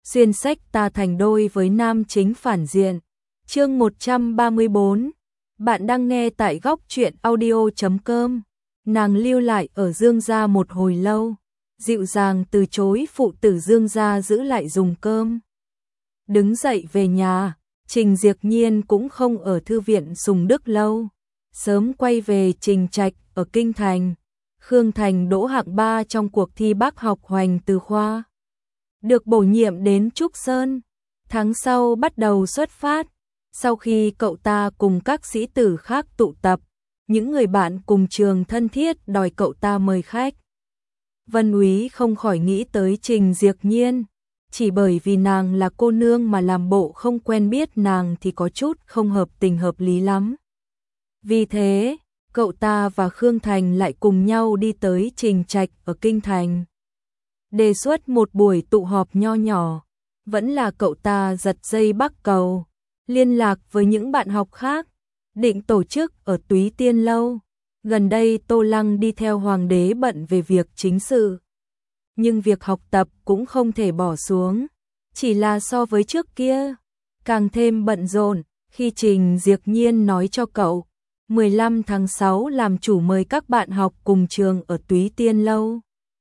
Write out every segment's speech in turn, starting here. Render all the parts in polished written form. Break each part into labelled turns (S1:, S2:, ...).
S1: xuyên sách ta thành đôi với nam chính phản diện. Chương 134. Bạn đang nghe tại góc truyện audio.com. Nàng lưu lại ở Dương gia một hồi lâu, dịu dàng từ chối phụ tử Dương gia giữ lại dùng cơm. Đứng dậy về nhà, Trình Diệp Nhiên cũng không ở thư viện Sùng Đức lâu, sớm quay về Trình Trạch ở Kinh Thành. Khương Thành đỗ hạng 3 trong cuộc thi bác học Hoành Từ khoa, được bổ nhiệm đến Trúc Sơn, tháng sau bắt đầu xuất phát. Sau khi cậu ta cùng các sĩ tử khác tụ tập, những người bạn cùng trường thân thiết đòi cậu ta mời khách. Vân Úy không khỏi nghĩ tới Trình Diệp Nhiên, chỉ bởi vì nàng là cô nương mà làm bộ không quen biết nàng thì có chút không hợp tình hợp lý lắm. Vì thế, cậu ta và Khương Thành lại cùng nhau đi tới Trình Trạch ở Kinh Thành. Đề xuất một buổi tụ họp nho nhỏ, vẫn là cậu ta giật dây Bắc Cầu, liên lạc với những bạn học khác, định tổ chức ở Túy Tiên lâu. Gần đây Tô Lăng đi theo hoàng đế bận về việc chính sự, nhưng việc học tập cũng không thể bỏ xuống, chỉ là so với trước kia càng thêm bận rộn. Khi Trình Diệp Nhiên nói cho cậu 15 tháng 6 làm chủ mời các bạn học cùng trường ở Túy Tiên lâu,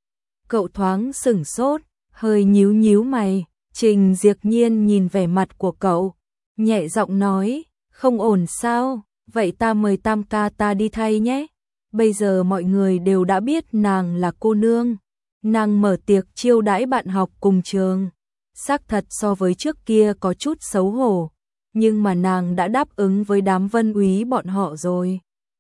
S1: cậu thoáng sửng sốt, hơi nhíu nhíu mày. Trình Diệp Nhiên nhìn vẻ mặt của cậu, nhẹ giọng nói, không ổn sao, vậy ta mời tam ca ta đi thay nhé. Bây giờ mọi người đều đã biết nàng là cô nương, nàng mở tiệc chiêu đãi bạn học cùng trường. Xác thật so với trước kia có chút xấu hổ, nhưng mà nàng đã đáp ứng với đám Vân Úy bọn họ rồi,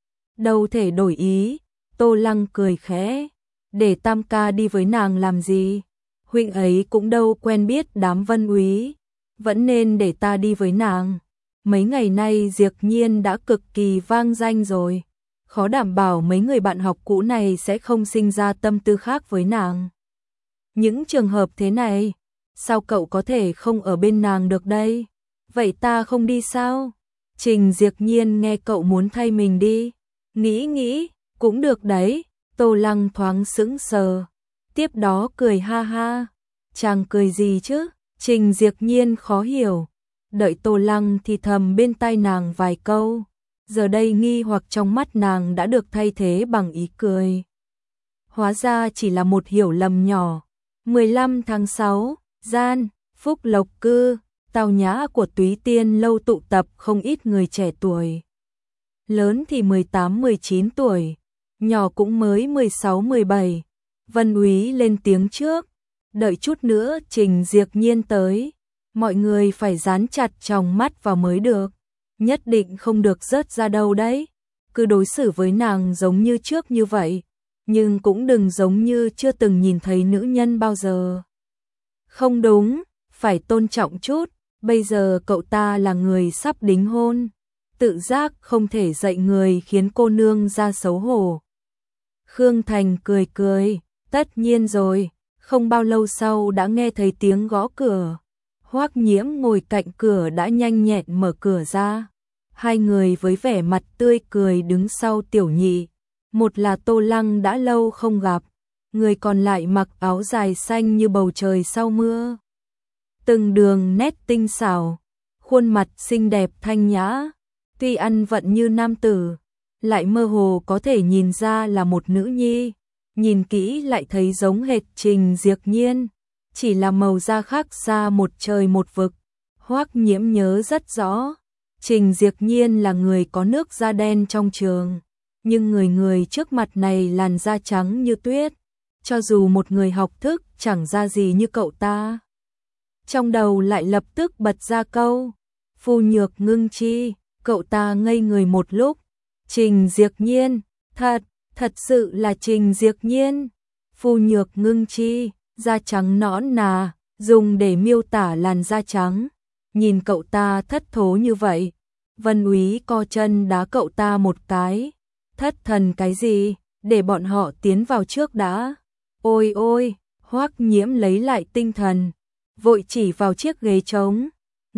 S1: đâu thể đổi ý. Tô Lăng cười khẽ, để tam ca đi với nàng làm gì, huynh ấy cũng đâu quen biết đám Vân Úy, vẫn nên để ta đi với nàng. Mấy ngày nay Diệp Nhiên đã cực kỳ vang danh rồi, khó đảm bảo mấy người bạn học cũ này sẽ không sinh ra tâm tư khác với nàng. Những trường hợp thế này, sao cậu có thể không ở bên nàng được đây? Vậy ta không đi sao? Trình Diệp Nhiên nghe cậu muốn thay mình đi, nghĩ, cũng được đấy. Tô Lăng thoáng sững sờ, tiếp đó cười ha ha. Chàng cười gì chứ? Trình Diệp Nhiên khó hiểu, đợi Tô Lăng thì thầm bên tai nàng vài câu, giờ đây nghi hoặc trong mắt nàng đã được thay thế bằng ý cười. Hóa ra chỉ là một hiểu lầm nhỏ. 15 tháng 6, gian, Phúc Lộc Cư, tao nhã của Túy Tiên lâu tụ tập không ít người trẻ tuổi. Lớn thì 18-19 tuổi, nhỏ cũng mới 16-17. Vân Úy lên tiếng trước, đợi chút nữa Trình Diệp Nhiên tới, mọi người phải dán chặt tròng mắt vào mới được, nhất định không được rớt ra đâu đấy. Cứ đối xử với nàng giống như trước như vậy, nhưng cũng đừng giống như chưa từng nhìn thấy nữ nhân bao giờ. Không đúng, phải tôn trọng chút, bây giờ cậu ta là người sắp đính hôn, tự giác không thể dạy người khiến cô nương ra xấu hổ. Khương Thành cười, tất nhiên rồi. Không bao lâu sau đã nghe thấy tiếng gõ cửa. Hoắc Nhiễm ngồi cạnh cửa đã nhanh nhẹn mở cửa ra. Hai người với vẻ mặt tươi cười đứng sau Tiểu Nhị. Một là Tô Lăng đã lâu không gặp, người còn lại mặc áo dài xanh như bầu trời sau mưa. Từng đường nét tinh xảo, khuôn mặt xinh đẹp thanh nhã, tuy ăn vận như nam tử, lại mơ hồ có thể nhìn ra là một nữ nhi. Nhìn kỹ lại thấy giống hệt Trình Diệp Nhiên, chỉ là màu da khác xa một trời một vực. Hoắc Nhiễm nhớ rất rõ, Trình Diệp Nhiên là người có nước da đen trong trường, nhưng người trước mặt này làn da trắng như tuyết, cho dù một người học thức chẳng ra gì như cậu ta. Trong đầu lại lập tức bật ra câu, phu nhược ngưng chi, cậu ta ngây người một lúc. Trình Diệp Nhiên, thật sự là Trình Diệp Nhiên. Phu nhược ngưng chi, da trắng nõn nà, dùng để miêu tả làn da trắng. Nhìn cậu ta thất thố như vậy, Vân Úy co chân đá cậu ta một cái. Thất thần cái gì, để bọn họ tiến vào trước đã. Ôi, Hoắc Nhiễm lấy lại tinh thần, vội chỉ vào chiếc ghế trống.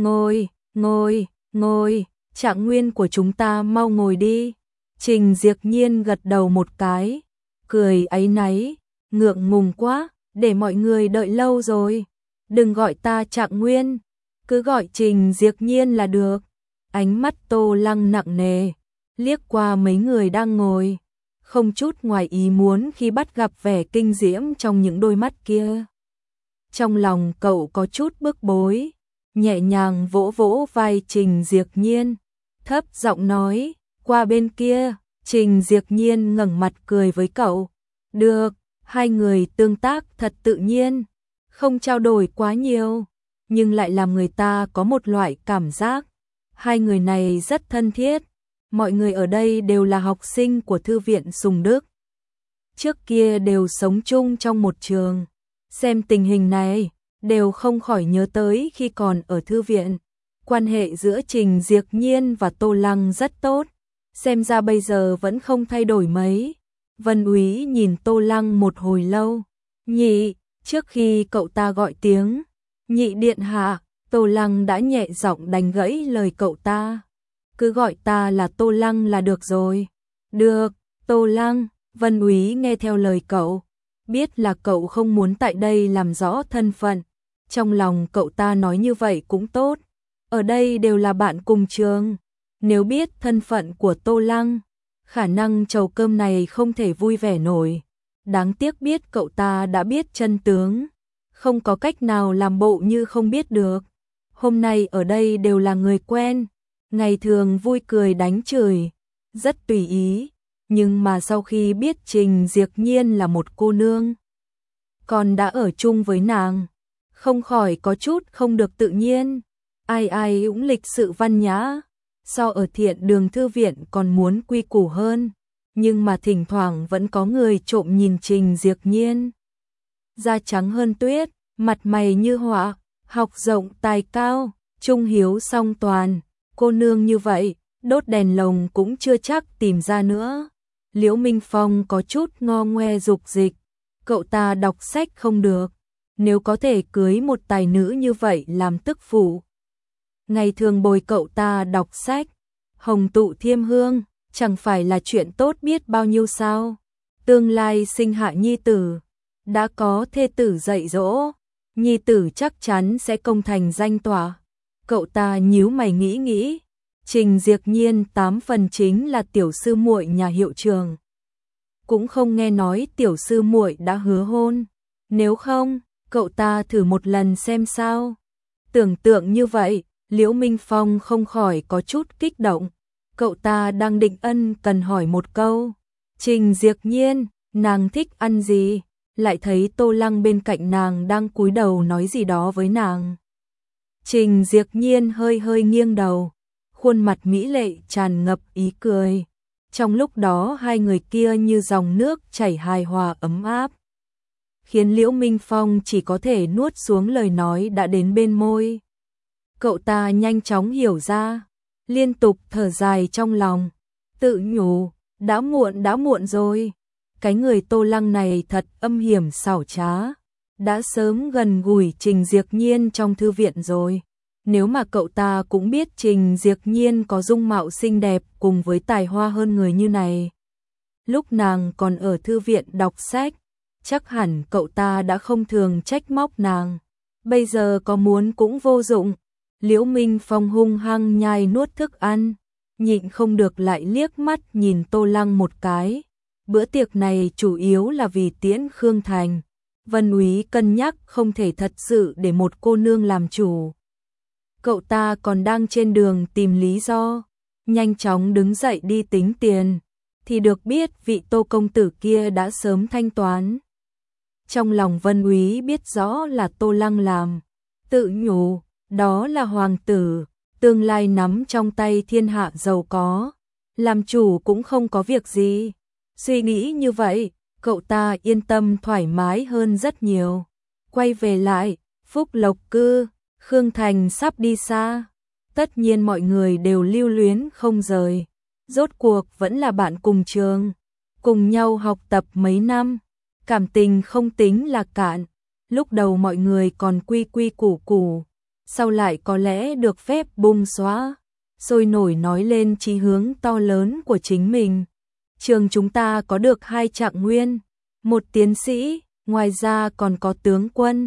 S1: Ngồi, Trạng Nguyên của chúng ta mau ngồi đi. Trình Diệp Nhiên gật đầu một cái, cười áy náy, ngượng ngùng quá, để mọi người đợi lâu rồi. Đừng gọi ta Trạng Nguyên, cứ gọi Trình Diệp Nhiên là được. Ánh mắt Tô Lăng nặng nề, liếc qua mấy người đang ngồi, không chút ngoài ý muốn khi bắt gặp vẻ kinh diễm trong những đôi mắt kia. Trong lòng cậu có chút bức bối, nhẹ nhàng vỗ vỗ vai Trình Diệp Nhiên, thấp giọng nói, qua bên kia. Trình Diệp Nhiên ngẩng mặt cười với cậu. Được, hai người tương tác thật tự nhiên, không trao đổi quá nhiều, nhưng lại làm người ta có một loại cảm giác hai người này rất thân thiết. Mọi người ở đây đều là học sinh của Thư viện Sùng Đức, trước kia đều sống chung trong một trường. Xem tình hình này, đều không khỏi nhớ tới khi còn ở thư viện. Quan hệ giữa Trình Diệp Nhiên và Tô Lăng rất tốt, xem ra bây giờ vẫn không thay đổi mấy. Vân Úy nhìn Tô Lăng một hồi lâu. Nhị, trước khi cậu ta gọi tiếng nhị điện hạ, Tô Lăng đã nhẹ giọng đánh gãy lời cậu ta. Cứ gọi ta là Tô Lăng là được rồi. Được, Tô Lăng. Vân Úy nghe theo lời cậu, biết là cậu không muốn tại đây làm rõ thân phận. Trong lòng cậu ta nói như vậy cũng tốt, ở đây đều là bạn cùng trường. Nếu biết thân phận của Tô Lăng, khả năng chầu cơm này không thể vui vẻ nổi. Đáng tiếc biết cậu ta đã biết chân tướng, không có cách nào làm bộ như không biết được. Hôm nay ở đây đều là người quen, ngày thường vui cười đánh chửi, rất tùy ý. Nhưng mà sau khi biết Trình Diệp Nhiên là một cô nương, còn đã ở chung với nàng, không khỏi có chút không được tự nhiên. Ai ai cũng lịch sự văn nhã, so ở Thiện Đường thư viện còn muốn quy củ hơn. Nhưng mà thỉnh thoảng vẫn có người trộm nhìn Trình Diệp Nhiên. Da trắng hơn tuyết, mặt mày như họa, học rộng tài cao, trung hiếu song toàn. Cô nương như vậy, đốt đèn lồng cũng chưa chắc tìm ra nữa. Liễu Minh Phong có chút ngo ngoe dục dịch, cậu ta đọc sách không được, nếu có thể cưới một tài nữ như vậy làm tức phụ. Ngày thường bồi cậu ta đọc sách, hồng tụ thiêm hương, chẳng phải là chuyện tốt biết bao nhiêu sao. Tương lai sinh hạ nhi tử, đã có thê tử dạy dỗ, nhi tử chắc chắn sẽ công thành danh tọa. Cậu ta nhíu mày nghĩ nghĩ, Trình Diệp Nhiên 8 phần chính là tiểu sư muội nhà hiệu trường. Cũng không nghe nói tiểu sư muội đã hứa hôn, nếu không, cậu ta thử một lần xem sao. Tưởng tượng như vậy, Liễu Minh Phong không khỏi có chút kích động. Cậu ta đang định ân cần hỏi một câu, Trình Diệp Nhiên, nàng thích ăn gì? Lại thấy Tô Lăng bên cạnh nàng đang cúi đầu nói gì đó với nàng. Trình Diệp Nhiên hơi hơi nghiêng đầu, khuôn mặt mỹ lệ tràn ngập ý cười. Trong lúc đó hai người kia như dòng nước chảy hài hòa ấm áp, khiến Liễu Minh Phong chỉ có thể nuốt xuống lời nói đã đến bên môi. Cậu ta nhanh chóng hiểu ra, liên tục thở dài trong lòng, tự nhủ, đã muộn rồi. Cái người Tô Lăng này thật âm hiểm xảo trá, đã sớm gần gũi Trình Diệp Nhiên trong thư viện rồi. Nếu mà cậu ta cũng biết Trình Diệp Nhiên có dung mạo xinh đẹp cùng với tài hoa hơn người như này, lúc nàng còn ở thư viện đọc sách, chắc hẳn cậu ta đã không thường trách móc nàng. Bây giờ có muốn cũng vô dụng. Liễu Minh Phong hung hăng nhai nuốt thức ăn, nhịn không được lại liếc mắt nhìn Tô Lăng một cái. Bữa tiệc này chủ yếu là vì tiễn Khương Thành. Vân Úy cân nhắc không thể thật sự để một cô nương làm chủ. Cậu ta còn đang trên đường tìm lý do, nhanh chóng đứng dậy đi tính tiền, thì được biết vị Tô công tử kia đã sớm thanh toán. Trong lòng Vân Úy biết rõ là Tô Lăng làm, tự nhủ, đó là hoàng tử, tương lai nắm trong tay thiên hạ giàu có, làm chủ cũng không có việc gì. Suy nghĩ như vậy, cậu ta yên tâm thoải mái hơn rất nhiều. Quay về lại, Phúc Lộc Cư, Khương Thành sắp đi xa. Tất nhiên mọi người đều lưu luyến không rời. Rốt cuộc vẫn là bạn cùng trường, cùng nhau học tập mấy năm. Cảm tình không tính là cạn. Lúc đầu mọi người còn quy quy củ củ, sau lại có lẽ được phép bung xóa, sôi nổi nói lên chí hướng to lớn của chính mình. Trường chúng ta có được 2 trạng nguyên, 1 tiến sĩ, ngoài ra còn có tướng quân.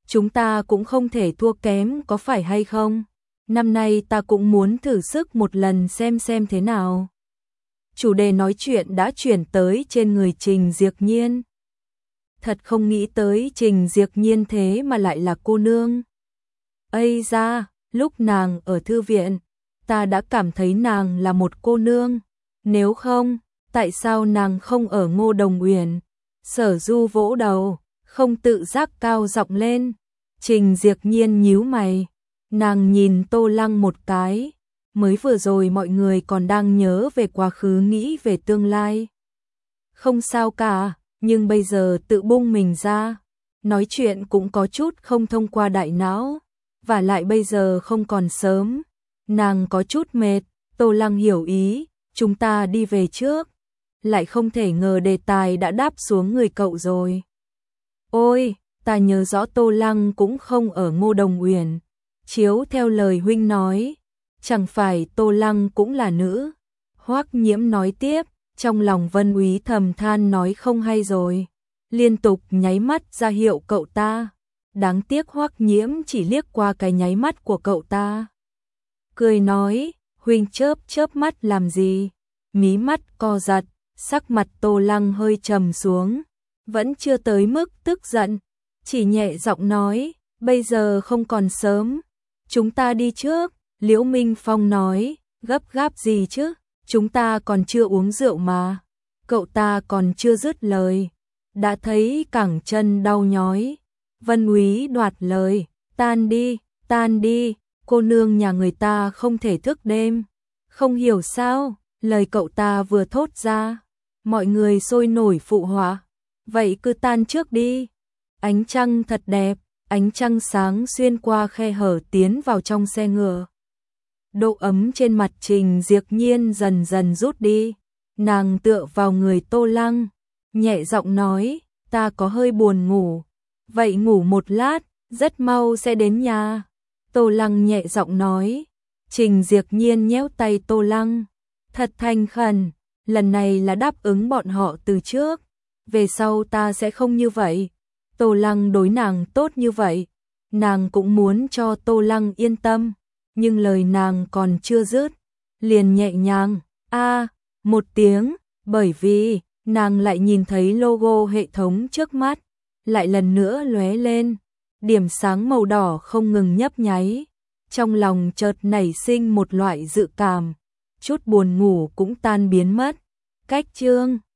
S1: chúng ta cũng không thể thua kém có phải hay không? Năm nay ta cũng muốn thử sức một lần xem thế nào. Chủ đề nói chuyện đã chuyển tới trên người Trình Diệc Nhiên. Thật không nghĩ tới Trình Diệc Nhiên thế mà lại là cô nương. Ây da, lúc nàng ở thư viện, ta đã cảm thấy nàng là một cô nương. Nếu không, tại sao nàng không ở Ngô Đồng Uyển? Sở Du vỗ đầu, không tự giác cao giọng lên. Trình Diệc Nhiên nhíu mày, nàng nhìn Tô Lăng một cái. Mới vừa rồi mọi người còn đang nhớ về quá khứ nghĩ về tương lai. Không sao cả, nhưng bây giờ tự bung mình ra. Nói chuyện cũng có chút không thông qua đại não. Và lại bây giờ không còn sớm. Nàng có chút mệt, Tô Lăng hiểu ý, chúng ta đi về trước. Lại không thể ngờ đề tài đã đáp xuống người cậu rồi. Ôi, ta nhớ rõ Tô Lăng cũng không ở Ngô Đồng Uyển. Chiếu theo lời huynh nói, chẳng phải Tô Lăng cũng là nữ. Hoắc Nhiễm nói tiếp, trong lòng Vân Úy thầm than nói không hay rồi. Liên tục nháy mắt ra hiệu cậu ta. Đáng tiếc Hoắc Nhiễm chỉ liếc qua cái nháy mắt của cậu ta. Cười nói, huynh chớp mắt làm gì? Mí mắt co giật, sắc mặt Tô Lăng hơi trầm xuống. Vẫn chưa tới mức tức giận, chỉ nhẹ giọng nói, bây giờ không còn sớm. Chúng ta đi trước, Liễu Minh Phong nói, gấp gáp gì chứ, chúng ta còn chưa uống rượu mà. Cậu ta còn chưa dứt lời, đã thấy cẳng chân đau nhói. Vân Úy đoạt lời, tan đi, cô nương nhà người ta không thể thức đêm. Không hiểu sao, lời cậu ta vừa thốt ra, mọi người sôi nổi phụ họa. Vậy cứ tan trước đi. Ánh trăng thật đẹp, ánh trăng sáng xuyên qua khe hở tiến vào trong xe ngựa. Độ ấm trên mặt Trình Diệc Nhiên dần dần rút đi. Nàng tựa vào người Tô Lăng, nhẹ giọng nói, ta có hơi buồn ngủ. Vậy ngủ một lát, rất mau sẽ đến nhà. Tô Lăng nhẹ giọng nói. Trình Diệc Nhiên nhéo tay Tô Lăng. Thật thành khẩn, lần này là đáp ứng bọn họ từ trước. Về sau ta sẽ không như vậy. Tô Lăng đối nàng tốt như vậy. Nàng cũng muốn cho Tô Lăng yên tâm. Nhưng lời nàng còn chưa dứt. Liền nhẹ nhàng, một tiếng. Bởi vì, nàng lại nhìn thấy logo hệ thống trước mắt. Lại lần nữa lóe lên. Điểm sáng màu đỏ không ngừng nhấp nháy. Trong lòng chợt nảy sinh một loại dự cảm. Chút buồn ngủ cũng tan biến mất. Cách chương